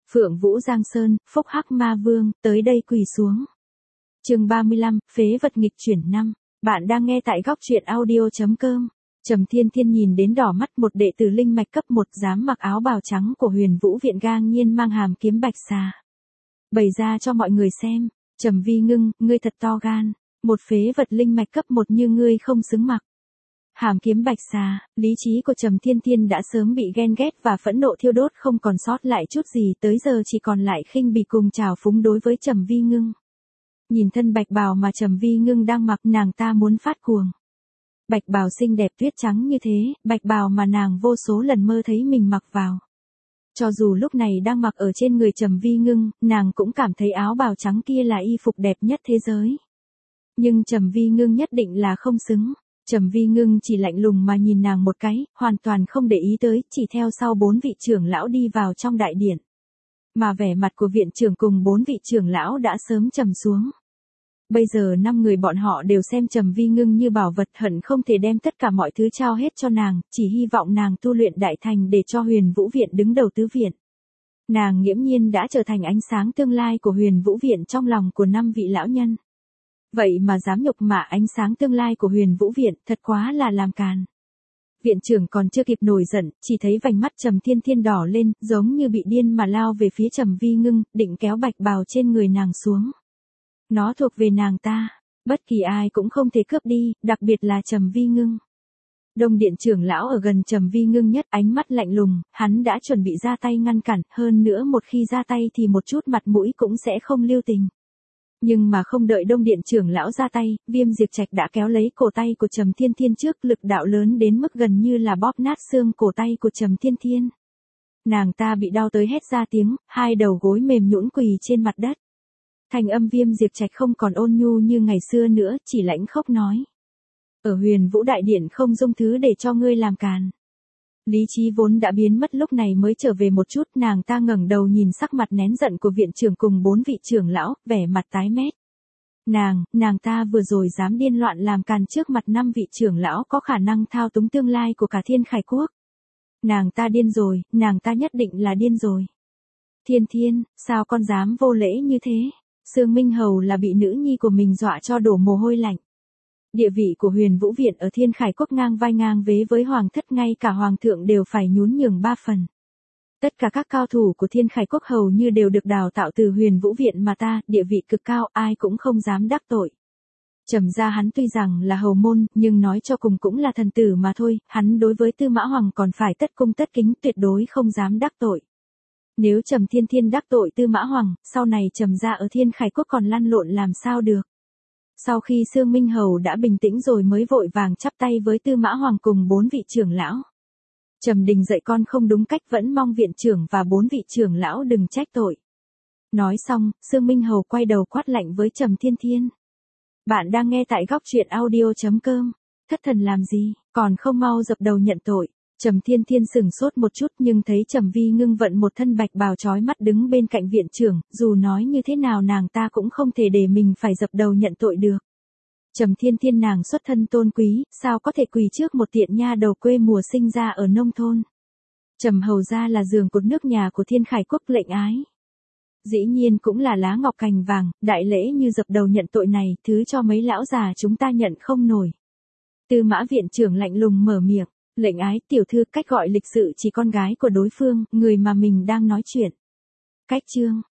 Phượng Vũ Giang Sơn, Phúc Hắc Ma Vương, tới đây quỳ xuống. Chương 35, phế vật nghịch chuyển 5. Bạn đang nghe tại góc truyện audio.com. Trầm Thiên Thiên nhìn đến đỏ mắt, một đệ tử linh mạch cấp 1 dám mặc áo bào trắng của Huyền Vũ viện gang nhiên mang hàm kiếm bạch xà. Bày ra cho mọi người xem. Trầm Vi Ngưng, ngươi thật to gan, một phế vật linh mạch cấp 1 như ngươi không xứng mặc hàm kiếm bạch xà. Lý trí của Trầm Thiên Thiên đã sớm bị ghen ghét và phẫn nộ thiêu đốt không còn sót lại chút gì, tới giờ chỉ còn lại khinh bỉ cùng trào phúng đối với Trầm Vi Ngưng. Nhìn thân bạch bào mà Trầm Vi Ngưng đang mặc, nàng ta muốn phát cuồng. Bạch bào xinh đẹp tuyết trắng như thế, bạch bào mà nàng vô số lần mơ thấy mình mặc vào. Cho dù lúc này đang mặc ở trên người Trầm Vi Ngưng, nàng cũng cảm thấy áo bào trắng kia là y phục đẹp nhất thế giới. Nhưng Trầm Vi Ngưng nhất định là không xứng. Trầm Vi Ngưng chỉ lạnh lùng mà nhìn nàng một cái, hoàn toàn không để ý tới, chỉ theo sau 4 vị trưởng lão đi vào trong đại điện. Mà vẻ mặt của viện trưởng cùng 4 vị trưởng lão đã sớm trầm xuống. Bây giờ 5 người bọn họ đều xem Trầm Vi Ngưng như bảo vật, hận không thể đem tất cả mọi thứ trao hết cho nàng, chỉ hy vọng nàng tu luyện đại thành để cho Huyền Vũ viện đứng đầu tứ viện. Nàng nghiễm nhiên đã trở thành ánh sáng tương lai của Huyền Vũ viện trong lòng của 5 vị lão nhân. Vậy mà dám nhục mạ ánh sáng tương lai của Huyền Vũ viện, thật quá là làm càn. Viện trưởng còn chưa kịp nổi giận, chỉ thấy vành mắt Trầm Thiên Thiên đỏ lên, giống như bị điên mà lao về phía Trầm Vi Ngưng, định kéo bạch bào trên người nàng xuống. Nó thuộc về nàng ta, bất kỳ ai cũng không thể cướp đi, đặc biệt là Trầm Vi Ngưng. Đông điện trưởng lão ở gần Trầm Vi Ngưng nhất, ánh mắt lạnh lùng, hắn đã chuẩn bị ra tay ngăn cản, hơn nữa một khi ra tay thì một chút mặt mũi cũng sẽ không lưu tình. Nhưng mà không đợi Đông điện trưởng lão ra tay, Viêm Diệp Trạch đã kéo lấy cổ tay của Trầm Thiên Thiên trước, lực đạo lớn đến mức gần như là bóp nát xương cổ tay của Trầm Thiên Thiên. Nàng ta bị đau tới hét ra tiếng, hai đầu gối mềm nhũn quỳ trên mặt đất. Thanh âm Viêm Diệp Trạch không còn ôn nhu như ngày xưa nữa, chỉ lãnh khốc nói: ở Huyền Vũ đại điện không dung thứ để cho ngươi làm càn. Lý trí vốn đã biến mất lúc này mới trở về một chút, nàng ta ngẩng đầu nhìn sắc mặt nén giận của viện trưởng cùng 4 vị trưởng lão, vẻ mặt tái mét. Nàng ta vừa rồi dám điên loạn làm càn trước mặt 5 vị trưởng lão có khả năng thao túng tương lai của cả Thiên Khải Quốc. Nàng ta điên rồi, nàng ta nhất định là điên rồi. Thiên Thiên, sao con dám vô lễ như thế? Sương Minh Hầu là bị nữ nhi của mình dọa cho đổ mồ hôi lạnh. Địa vị của Huyền Vũ viện ở Thiên Khải Quốc ngang vai ngang vế với hoàng thất, ngay cả hoàng thượng đều phải nhún nhường 3 phần. Tất cả các cao thủ của Thiên Khải Quốc hầu như đều được đào tạo từ Huyền Vũ viện mà ta, địa vị cực cao, ai cũng không dám đắc tội. Trầm gia hắn tuy rằng là hầu môn, nhưng nói cho cùng cũng là thần tử mà thôi, hắn đối với Tư Mã Hoàng còn phải tất cung tất kính, tuyệt đối không dám đắc tội. Nếu Trầm Thiên Thiên đắc tội Tư Mã Hoàng, sau này Trầm gia ở Thiên Khải Quốc còn lăn lộn làm sao được. Sau khi Sương Minh Hầu đã bình tĩnh rồi mới vội vàng chắp tay với Tư Mã Hoàng cùng 4 vị trưởng lão. Trầm Đình dạy con không đúng cách, vẫn mong viện trưởng và 4 vị trưởng lão đừng trách tội. Nói xong, Sương Minh Hầu quay đầu quát lạnh với Trầm Thiên Thiên. Bạn đang nghe tại góc truyện audio.com. Thất thần làm gì, còn không mau dập đầu nhận tội. Trầm Thiên Thiên sửng sốt một chút nhưng thấy Trầm Vi Ngưng vận một thân bạch bào chói mắt đứng bên cạnh viện trưởng, dù nói như thế nào nàng ta cũng không thể để mình phải dập đầu nhận tội được. Trầm Thiên Thiên nàng xuất thân tôn quý, sao có thể quỳ trước một tiện nha đầu quê mùa sinh ra ở nông thôn. Trầm hầu gia là giường cột nước nhà của Thiên Khải Quốc lệnh ái. Dĩ nhiên cũng là lá ngọc cành vàng, đại lễ như dập đầu nhận tội này, thứ cho mấy lão già chúng ta nhận không nổi. Tư Mã viện trưởng lạnh lùng mở miệng. Lệnh ái, tiểu thư, cách gọi lịch sự chỉ con gái của đối phương, người mà mình đang nói chuyện. Cách chương,